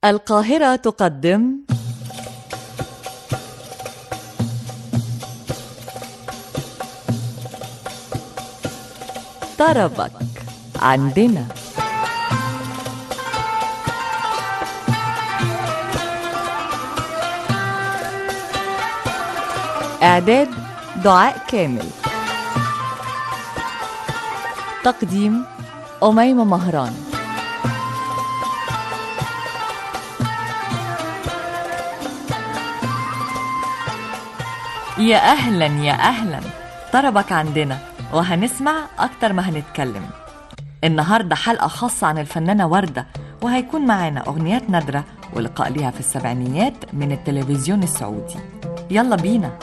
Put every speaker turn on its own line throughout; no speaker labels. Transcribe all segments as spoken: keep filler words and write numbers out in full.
القاهرة تقدم طربك عندنا. إعداد دعاء كامل. تقديم أميمة مهران. يا أهلا يا أهلا، طربك عندنا وهنسمع أكتر ما هنتكلم. النهاردة حلقة خاصة عن الفنانة وردة، وهيكون معانا أغنيات نادرة ولقاء ليها في السبعينيات من التلفزيون السعودي. يلا بينا.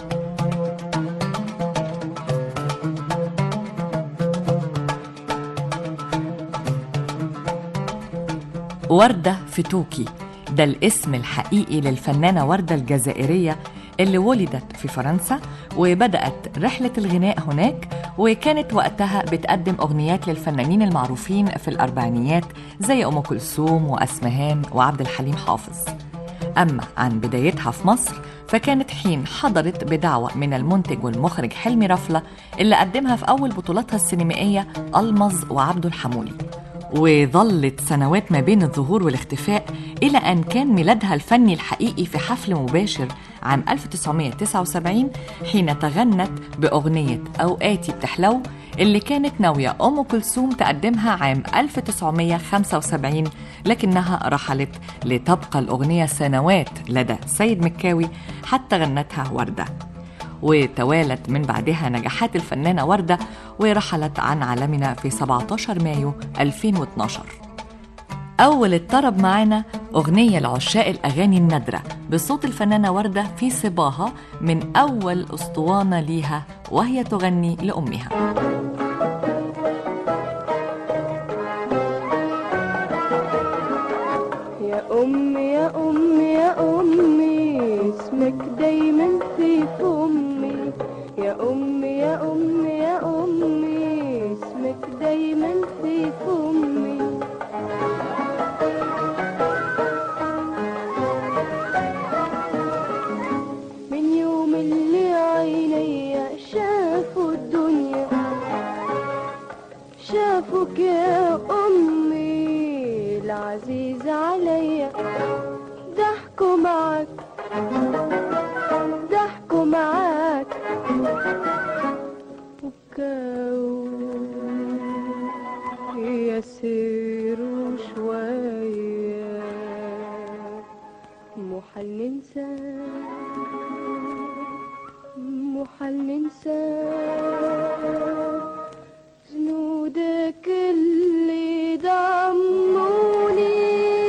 وردة فتوكي ده الاسم الحقيقي للفنانة وردة الجزائرية اللي ولدت في فرنسا وبدأت رحلة الغناء هناك، وكانت وقتها بتقدم أغنيات للفنانين المعروفين في الأربعينيات زي أم كلثوم وأسمهان وعبد الحليم حافظ. أما عن بدايتها في مصر فكانت حين حضرت بدعوة من المنتج والمخرج حلمي رفلة اللي قدمها في أول بطولاتها السينمائية ألمظ وعبده الحمولي، وظلت سنوات ما بين الظهور والاختفاء إلى أن كان ميلادها الفني الحقيقي في حفل مباشر عام ألف وتسعمائة وتسعة وسبعين حين تغنت بأغنية أوقاتي بتحلو اللي كانت ناوية أم كلثوم تقدمها عام ألف وتسعمائة وخمسة وسبعين، لكنها رحلت لتبقى الأغنية سنوات لدى سيد مكاوي حتى غنتها وردة. وتوالت من بعدها نجاحات الفنانة وردة ورحلت عن عالمنا في سبعة عشر مايو ألفين واثناشر. أول الطرب معانا أغنية لعشاق الأغاني النادرة بصوت الفنانة وردة في صباها من أول أسطوانة ليها وهي تغني لأمها.
يا أمي يا أمي يا أمي اسمك دايما في فمي، يا أمي يا أمي يا أمي اسمك دايما في فمي. من يوم اللي عيني شافوا الدنيا شافوك يا أمي العزيز عليا، ضحكوا معك ضحكوا معك وكاو يسيروا شوية، محال ننسى محال ننسى جنودك اللي ضموني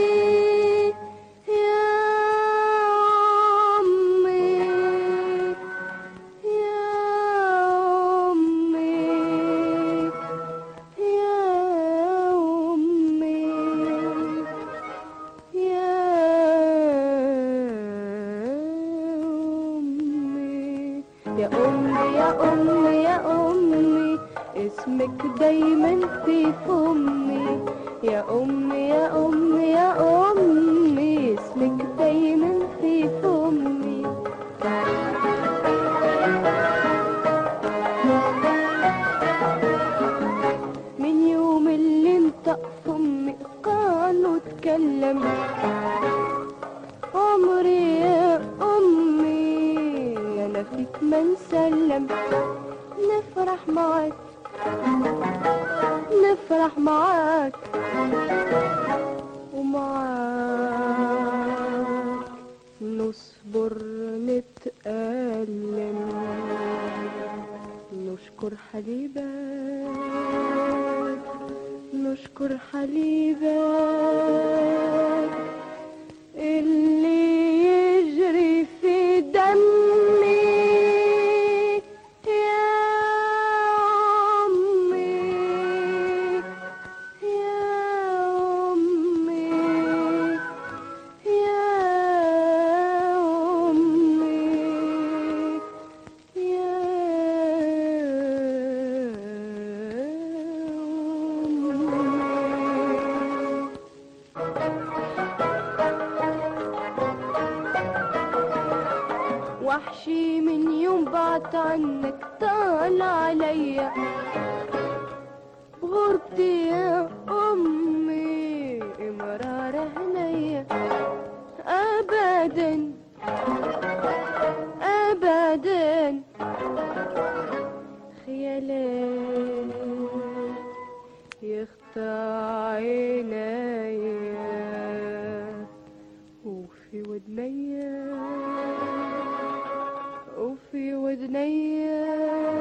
يا أمي يا أمي يا أمي اسمك دايما في فمي، يا أمي يا أمي يا أمي اسمك دايما في فمي. من يوم اللي انطق فمي قالوا اتكلم عمري يا أمي أنا فيك ما نسلم، نفرح معاك نفرح معاك ومعاك نصبر نتألم، نشكر حبيبك نشكر حبيبك اللي يجري في دمي. وحشي من يوم بعت عنك طال عليا غربتي يا أمي مرارة هنية أبدا أبدا خيالات يخطى عينيا وفي ودنيا وفي ودنيا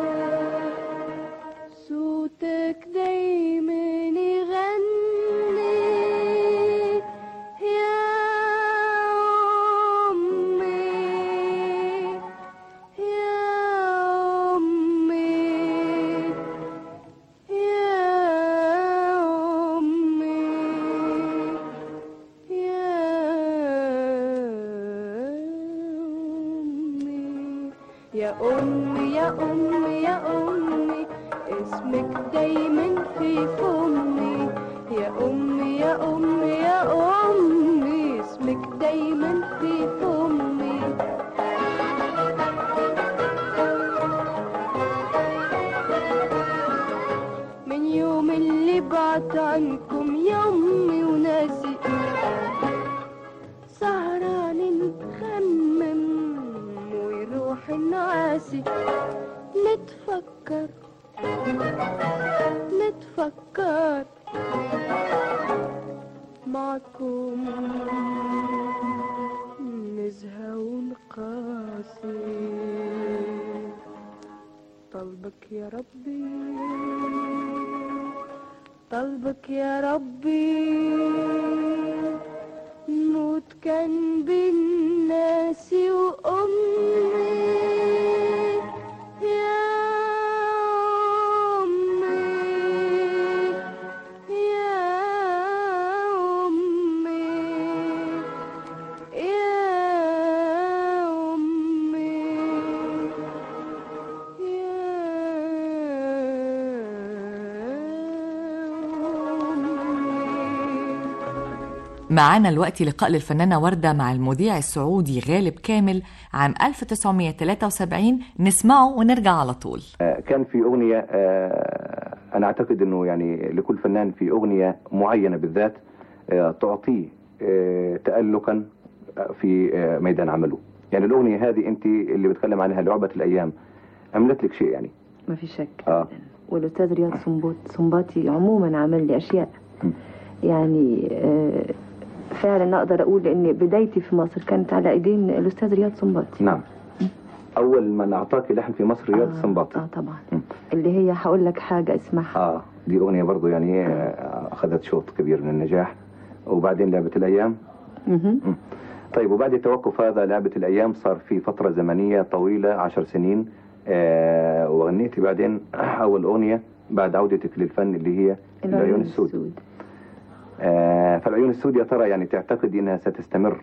صوتك دايما يغني يا أمي يا أمي يا أمي يا أمي يا أمي يا أمي يا أمي اسمك دايما في فمي يا أمي يا أمي يا أمي اسمك دايما في فمي من يوم اللي بعت عنكم يا أمي وناسي سهران نخمم ويروح النعاسي نتفكر نتفكر معكم نزهى ونقاسي طلبك يا ربي طلبك يا ربي نموت كان بين ناسي وأمي يا
معانا الوقت لقاء للفنانة وردة مع المذيع السعودي غالب كامل عام ألف وتسعمائة وثلاثة وسبعين. نسمعه ونرجع على طول.
كان في أغنية أنا أعتقد أنه يعني لكل فنان في أغنية معينة بالذات تعطيه تألقا في ميدان عمله. يعني الأغنية هذه أنت اللي بتكلم عنها لعبة الأيام عملت لك شيء يعني
ما في شك.
آه.
والأستاذ رياض سنبوط سنباطي عموما عمل لي أشياء م. يعني آه فعلا أقدر أقول إن بدايتي في مصر كانت على إيدين الأستاذ رياض سنباطي.
نعم. م. أول من أعطاك لحن في مصر رياض
آه
سنباطي.
آه طبعا. م. اللي هي هقول لك حاجة اسمها
آه دي أغنية برضو يعني آه. أخذت شوط كبير من النجاح. وبعدين لعبة الأيام. م. م. طيب وبعد توقف هذا لعبة الأيام صار في فترة زمنية طويلة عشر سنين آه وغنيتي بعدين أول أغنية بعد عودتك للفن اللي هي العيون السود, السود. آه فالعيون السود يا ترى يعني تعتقد انها ستستمر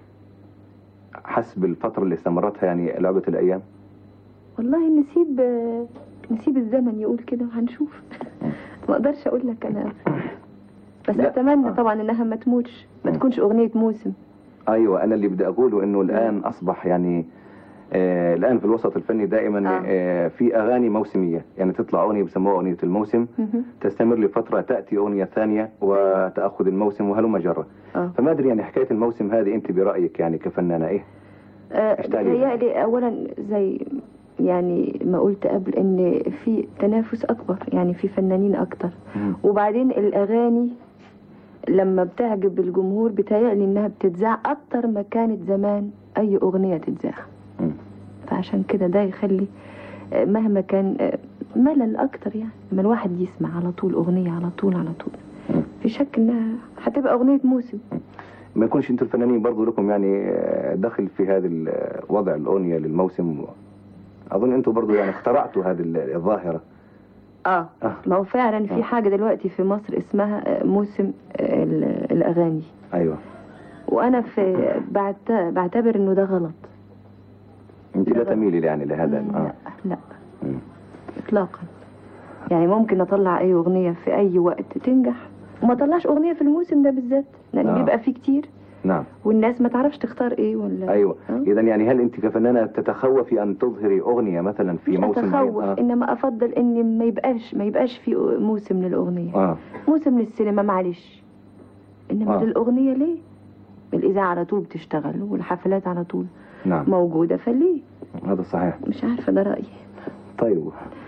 حسب الفترة اللي استمرتها يعني لعبة الأيام؟
والله نسيب نسيب الزمن يقول كده وهنشوف. ما اقدرش اقول لك انا بس لا. اتمنى آه. طبعا انها ما تموتش ما تكونش اغنية موسم.
ايوه انا اللي بدي اقوله انه الان اصبح يعني آه الآن في الوسط الفني دائما آه. آه في أغاني موسمية يعني تطلع أغنية بسموها أغنية الموسم تستمر لفترة تأتي أغنية ثانية وتأخذ الموسم وهلم جرة آه. فما أدري يعني حكاية الموسم هذه أنت برأيك يعني كفنانة إيه؟
بتهيألي آه أولا زي يعني ما قلت قبل إن في تنافس أكبر يعني في فنانين أكتر مم. وبعدين الأغاني لما بتعجب الجمهور بتهيألي إنها بتتذاع أكتر ما كانت زمان أي أغنية تتذاع. فعشان كده ده يخلي مهما كان ملل اكتر يعني لما الواحد يسمع على طول اغنيه على طول على طول في شك انها هتبقى اغنيه موسم.
ما يكونش انتوا الفنانين برضو لكم يعني دخل في هذا وضع الاغنيه للموسم؟ اظن انتوا برضو يعني اخترعتوا هذه الظاهره.
اه, آه. ما هو فعلا في حاجه دلوقتي في مصر اسمها موسم الاغاني.
ايوه.
وانا في بعتبر انه ده غلط.
انت لا تميلي يعني لهذا؟
لا آه. لا مم. اطلاقا. يعني ممكن اطلع اي اغنيه في اي وقت تنجح وما اطلعش اغنيه في الموسم ده بالذات لان آه. بيبقى فيه كتير
نعم.
والناس ما تعرفش تختار ايه ولا.
ايوه.
أه؟
اذا يعني هل انت كفنانه تتخوفي ان تظهري اغنيه مثلا في
مش
موسم
اتخوف،
معين؟ آه.
انما افضل ان ما يبقاش ما يبقاش في موسم للاغنيه.
اه
موسم للسينما معلش، انما
آه.
للاغنيه ليه؟ الاذاعه على طول بتشتغل والحفلات على طول
نعم
موجوده، فليه؟
هذا صحيح.
مش عارفه، ده رايي.
طيب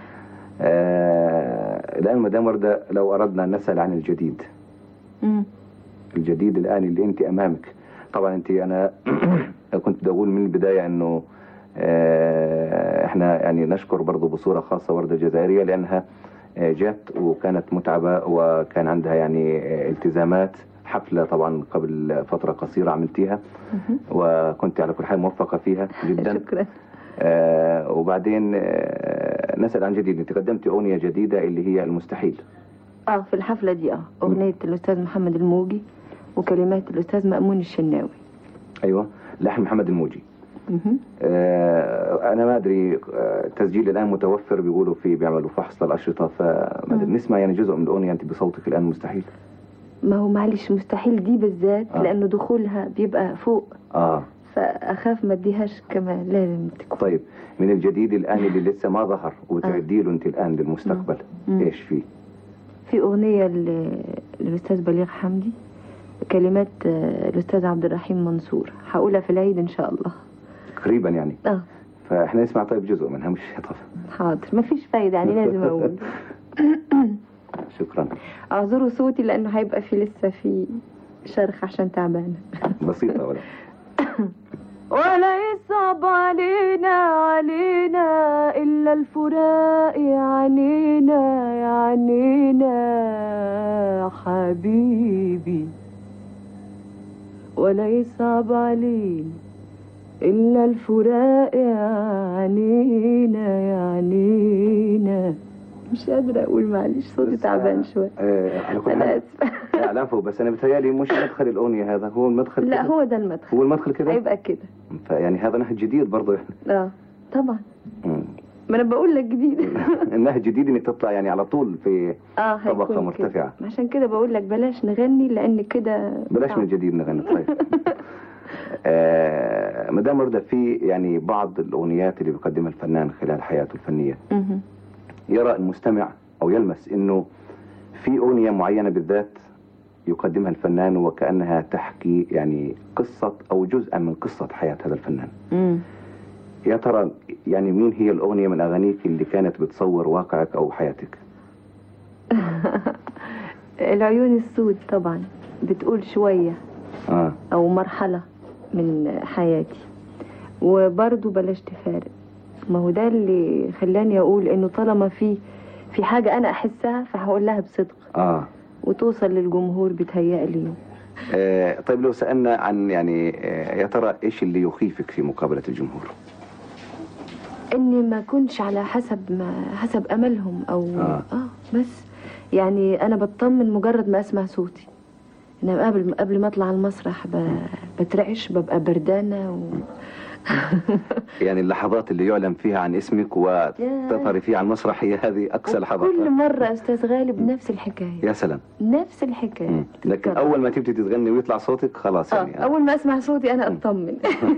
آه الان مدام ورده، لو اردنا ان نسال عن الجديد.
امم
الجديد الان اللي انت امامك، طبعا انت انا كنت بقول من البدايه انه آه احنا يعني نشكر برضه بصوره خاصه ورده الجزائريه، لانها آه جت وكانت متعبه وكان عندها يعني آه التزامات. حفله طبعا قبل فتره قصيره عملتيها وكنت على كل حال موفقه فيها جدا.
شكرا.
آه وبعدين آه نسال عن جديد. انت قدمتي اغنيه جديده اللي هي المستحيل.
اه في الحفله دي اه اغنيه الاستاذ محمد الموجي وكلمات الاستاذ مأمون الشناوي.
ايوه، لحن محمد الموجي.
مهم.
آه انا ما ادري، آه تسجيل الان متوفر، بيقولوا في بيعملوا فحص للاشرطه، فما ادري نسمع يعني جزء من الاغنيه انت بصوتك الان مستحيل.
ما هو معلش مستحيل دي بالذات
آه.
لانه دخولها بيبقى فوق،
اه
فاخاف ما اديهاش كمان، لازم تكون.
طيب من الجديد الان اللي لسه ما ظهر وتعدي له انت الان للمستقبل،
مم.
ايش فيه؟
في اغنيه ل- للاستاذ بليغ حمدي، كلمات آه، الاستاذ عبد الرحيم منصور، هقولها في العيد ان شاء الله.
قريبا يعني.
اه
فاحنا نسمع طيب جزء منها، مش طبعا.
حاضر، ما فيش فايده يعني لازم اقول.
شكرا.
اعذروا صوتي لانه هيبقى في لسه في شرخ عشان تعبانه.
بسيطه ولا
ولا يصعب علينا علينا إلا الفراق يعنينا يعنينا حبيبي، ولا يصعب علينا إلا الفراق يعنينا يعنينا. مش قادرة أقول، معلش صوتي تعبان شوية.
آه على كل
أنا
حال.
آسفة.
لا العفو، بس انا بتهيألي مش مدخل الاغنيه هذا هو المدخل.
لا
كده.
هو ده المدخل.
هو المدخل كده.
هيبقى كده.
فيعني هذا نهج جديد برضه.
اه طبعا.
مم.
ما أنا بقول لك جديد.
النهج جديد انك تطلع يعني على طول في
اه
طبقه
هيكون
مرتفعه.
كده. عشان كده بقول لك بلاش نغني لان كده
بلاش
صعب.
من جديد نغني. طيب آه مدام وردة، في يعني بعض الاغنيات اللي بيقدمها الفنان خلال حياته الفنيه،
مهم.
يرى المستمع او يلمس انه في اغنيه معينه بالذات يقدمها الفنان وكانها تحكي يعني قصه او جزءا من قصه حياه هذا الفنان.
مم.
يا ترى يعني مين هي الاغنيه من اغانيك اللي كانت بتصور واقعك او حياتك؟
العيون السود طبعا بتقول شوية
اه
او مرحلة من حياتي. وبرضو بلاش تفارق، ما هو ده اللي خلاني اقول انه طالما في في حاجة انا احسها فهقول لها بصدق
اه
وتوصل للجمهور بتهيألي.
آه، طيب لو سألنا عن يعني آه، يا ترى ايش اللي يخيفك في مقابلة الجمهور؟
اني ما اكونش على حسب ما حسب املهم او
آه.
اه بس يعني انا بطمن مجرد ما اسمع صوتي، انما قبل قبل ما اطلع المسرح ب... بترعش، ببقى بردانه و...
يعني اللحظات اللي يعلن فيها عن اسمك وتظهري فيها على المسرح هي هذه اقصى لحظات.
كل مره استاذ غالب نفس الحكايه.
يا سلام.
نفس الحكايه.
مم. لكن
تتكرر.
اول ما تبتدي تغني ويطلع صوتك خلاص
آه.
يعني آه.
اول ما اسمع صوتي انا اطمن.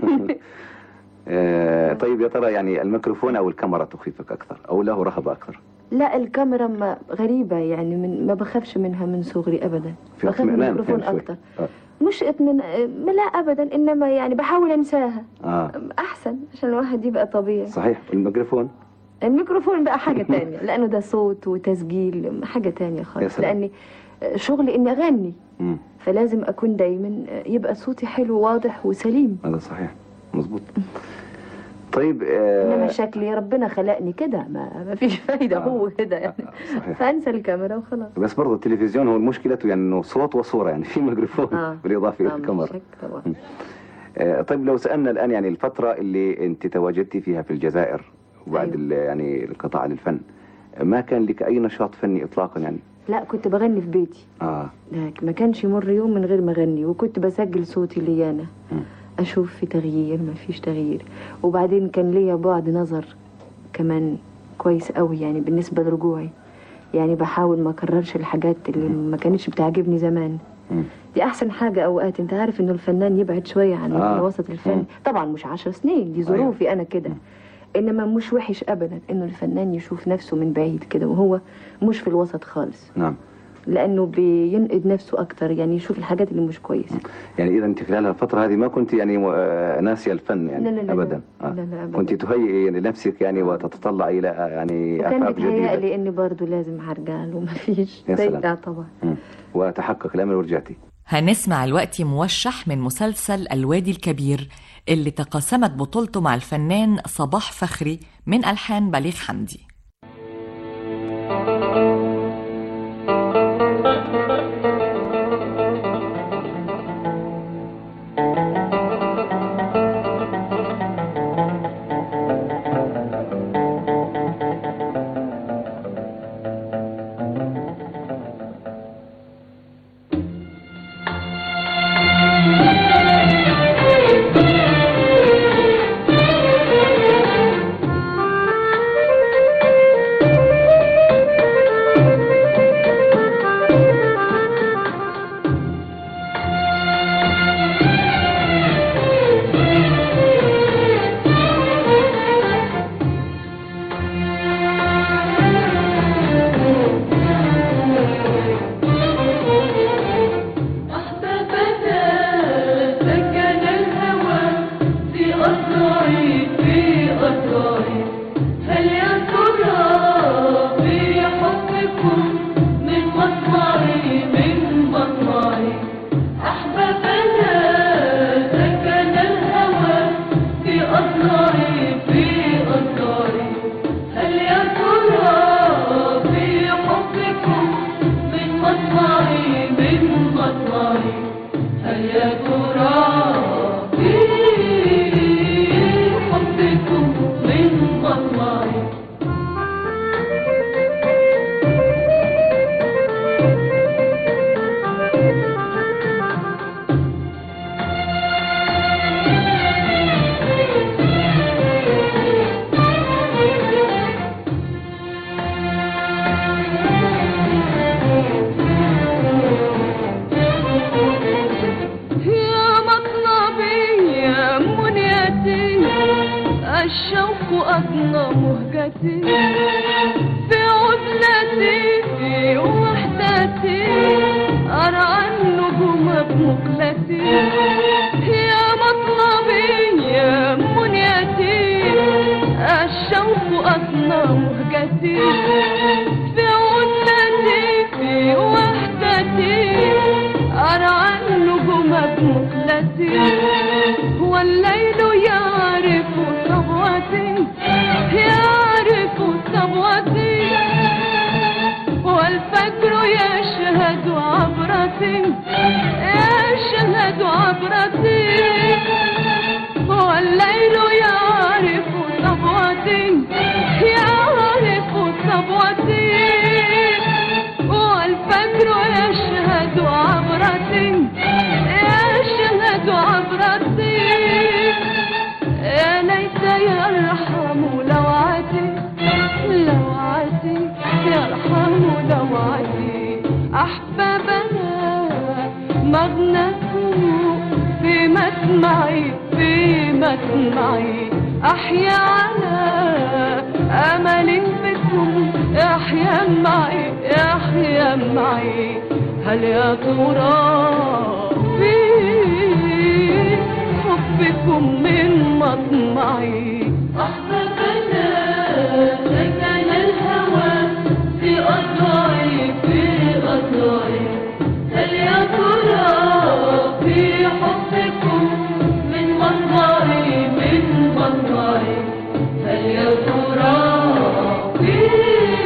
آه، طيب يا ترى يعني الميكروفون او الكاميرا تخيفك اكثر او له رهبة اكثر؟
لا الكاميرا ما غريبه يعني، من ما بخافش منها من صغري ابدا.
في
بخاف من
اطمئنان
الميكروفون
كان شوي.
اكتر.
آه.
مش اطمئنان لا ابدا، انما يعني بحاول انساها.
اه
احسن عشان الواحد يبقى طبيعي.
صحيح. الميكروفون
الميكروفون بقى حاجه تانية لانه ده صوت وتسجيل، حاجه تانية
يا
خالص.
سلام.
لاني شغلي اني اغني،
مم.
فلازم اكون دايما يبقى صوتي حلو واضح وسليم.
هذا صحيح مظبوط. طيب
انما
آه
شكلي ربنا خلقني كده، ما, ما فيش فايده.
آه.
هو كده يعني.
آه، صحيح.
فانسى الكاميرا وخلاص.
بس برضه التلفزيون هو مشكلته يعني انه صوت وصوره، يعني في ميكروفون
آه.
بالاضافه الى
آه،
الكاميرا.
شك طبعا.
آه طيب لو سالنا الان يعني الفتره اللي انت تواجدتي فيها في الجزائر وبعد
أيوة.
ال- يعني القطاع عن الفن، ما كان لك اي نشاط فني اطلاقا يعني؟
لا كنت بغني في بيتي.
اه
لكن ما كانش يمر يوم من غير ما اغني، وكنت بسجل صوتي لي انا
مم.
اشوف في تغيير ما فيش تغيير. وبعدين كان ليا بعد نظر كمان كويس قوي يعني بالنسبه لرجوعي، يعني بحاول ما اكررش الحاجات اللي ما كانتش بتعجبني زمان.
مم.
دي احسن حاجه. اوقات انت عارف انه الفنان يبعد شويه عن
آه.
الوسط الفني. طبعا مش عشر سنين، دي ظروفي انا كده، انما مش وحش ابدا انه الفنان يشوف نفسه من بعيد كده وهو مش في الوسط خالص.
نعم.
لانه بينقد نفسه اكتر، يعني يشوف الحاجات اللي مش كويسه.
يعني اذا انت خلال الفتره هذه ما كنت يعني ناسيه الفن يعني؟
لا لا لا
ابدا.
لا, لا, لا أبداً.
كنت تهيئي لنفسك يعني وتتطلع الى يعني افاق
وكان
جديده.
بيتهيأ لي اني برضه لازم هرجع له، ما فيش ضيقه طبعا.
مم. وتحقق الامل ورجعتي.
هنسمع الوقت موشح من مسلسل الوادي الكبير اللي تقاسمت بطولته مع الفنان صباح فخري من ألحان بليغ حمدي.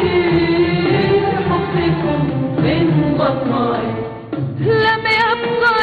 لم يبقى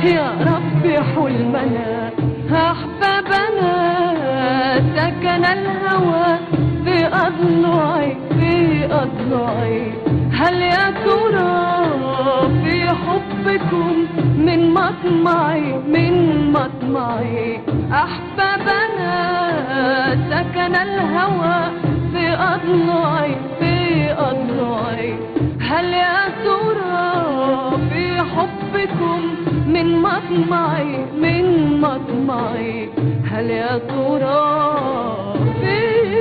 يا ربي حلمنا أحبابنا سكن الهوى في أضلعي في أضلعي هل يا ترى في حبكم من مطمعي من مطمعي أحبابنا سكن الهوى في أضلعي في أضلعي هل يا ترى في حبكم من مطمعي من مطمعي هل يا ترى في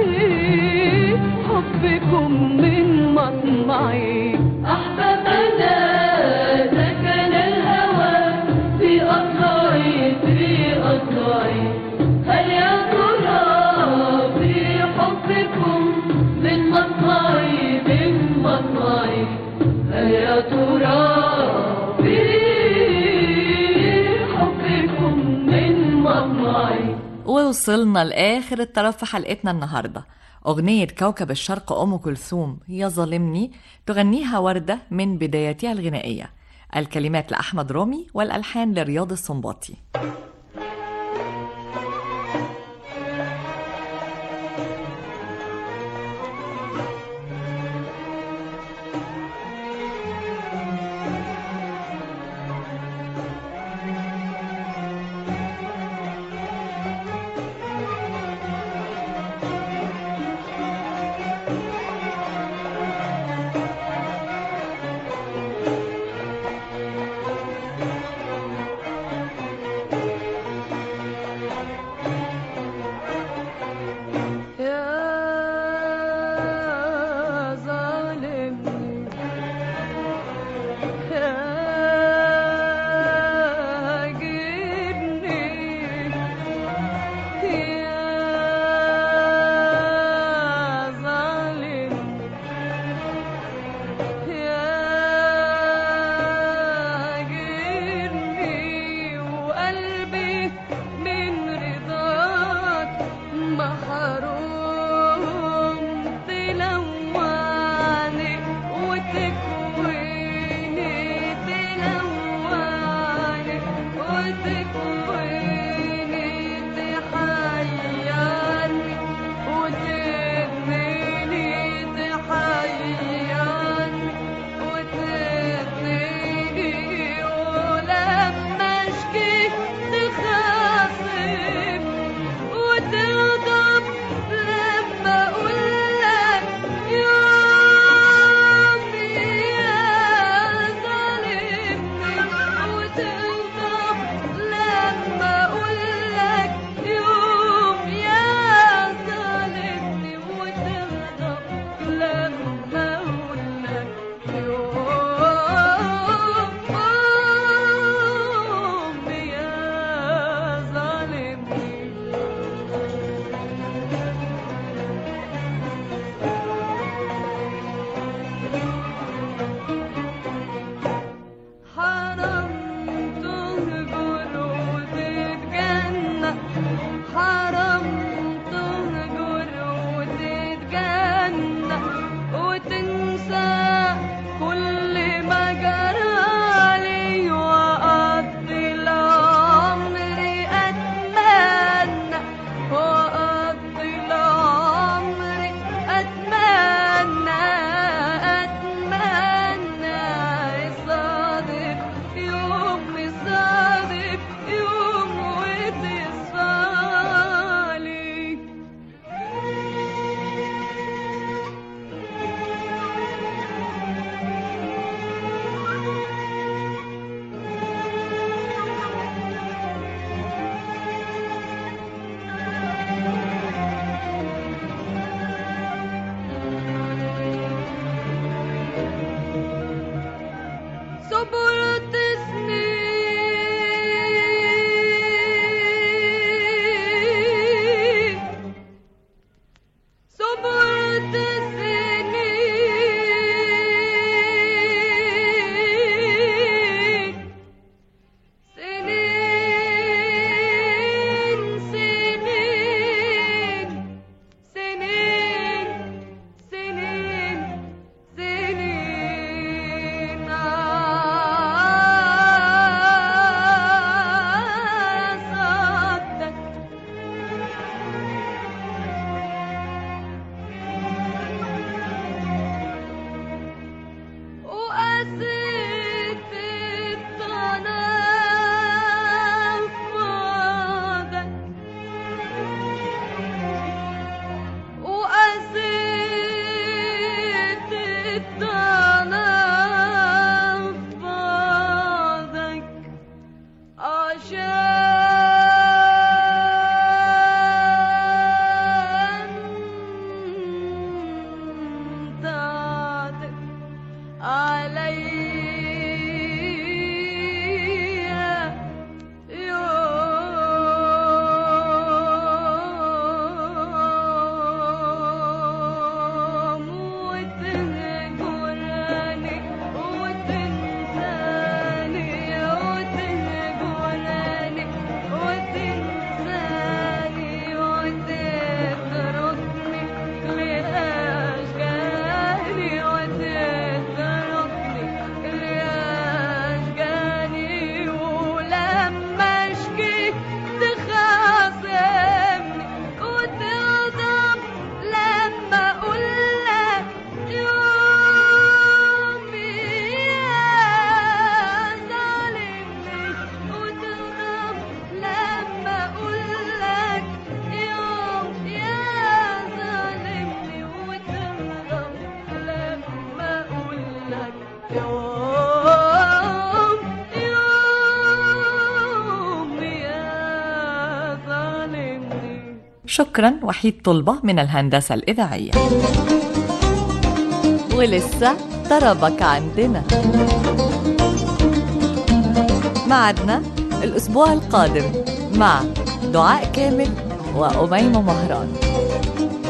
حبكم من مطمعي أحبابنا سكن الهوى في أضلعي في أضلعي هل يا ترى في حبكم من مطمعي من مطمعي هل يا ترى
ووصلنا لآخر الطرف في حلقتنا النهاردة. أغنية كوكب الشرق أم كلثوم يا ظالمني تغنيها وردة من بداياتها الغنائية. الكلمات لأحمد رامي والألحان لرياض السنباطي. شكرا وحيد طلبة من الهندسة الإذاعية. ولسه طربك عندنا، معدنا الأسبوع القادم مع دعاء كامل وأميمة مهران.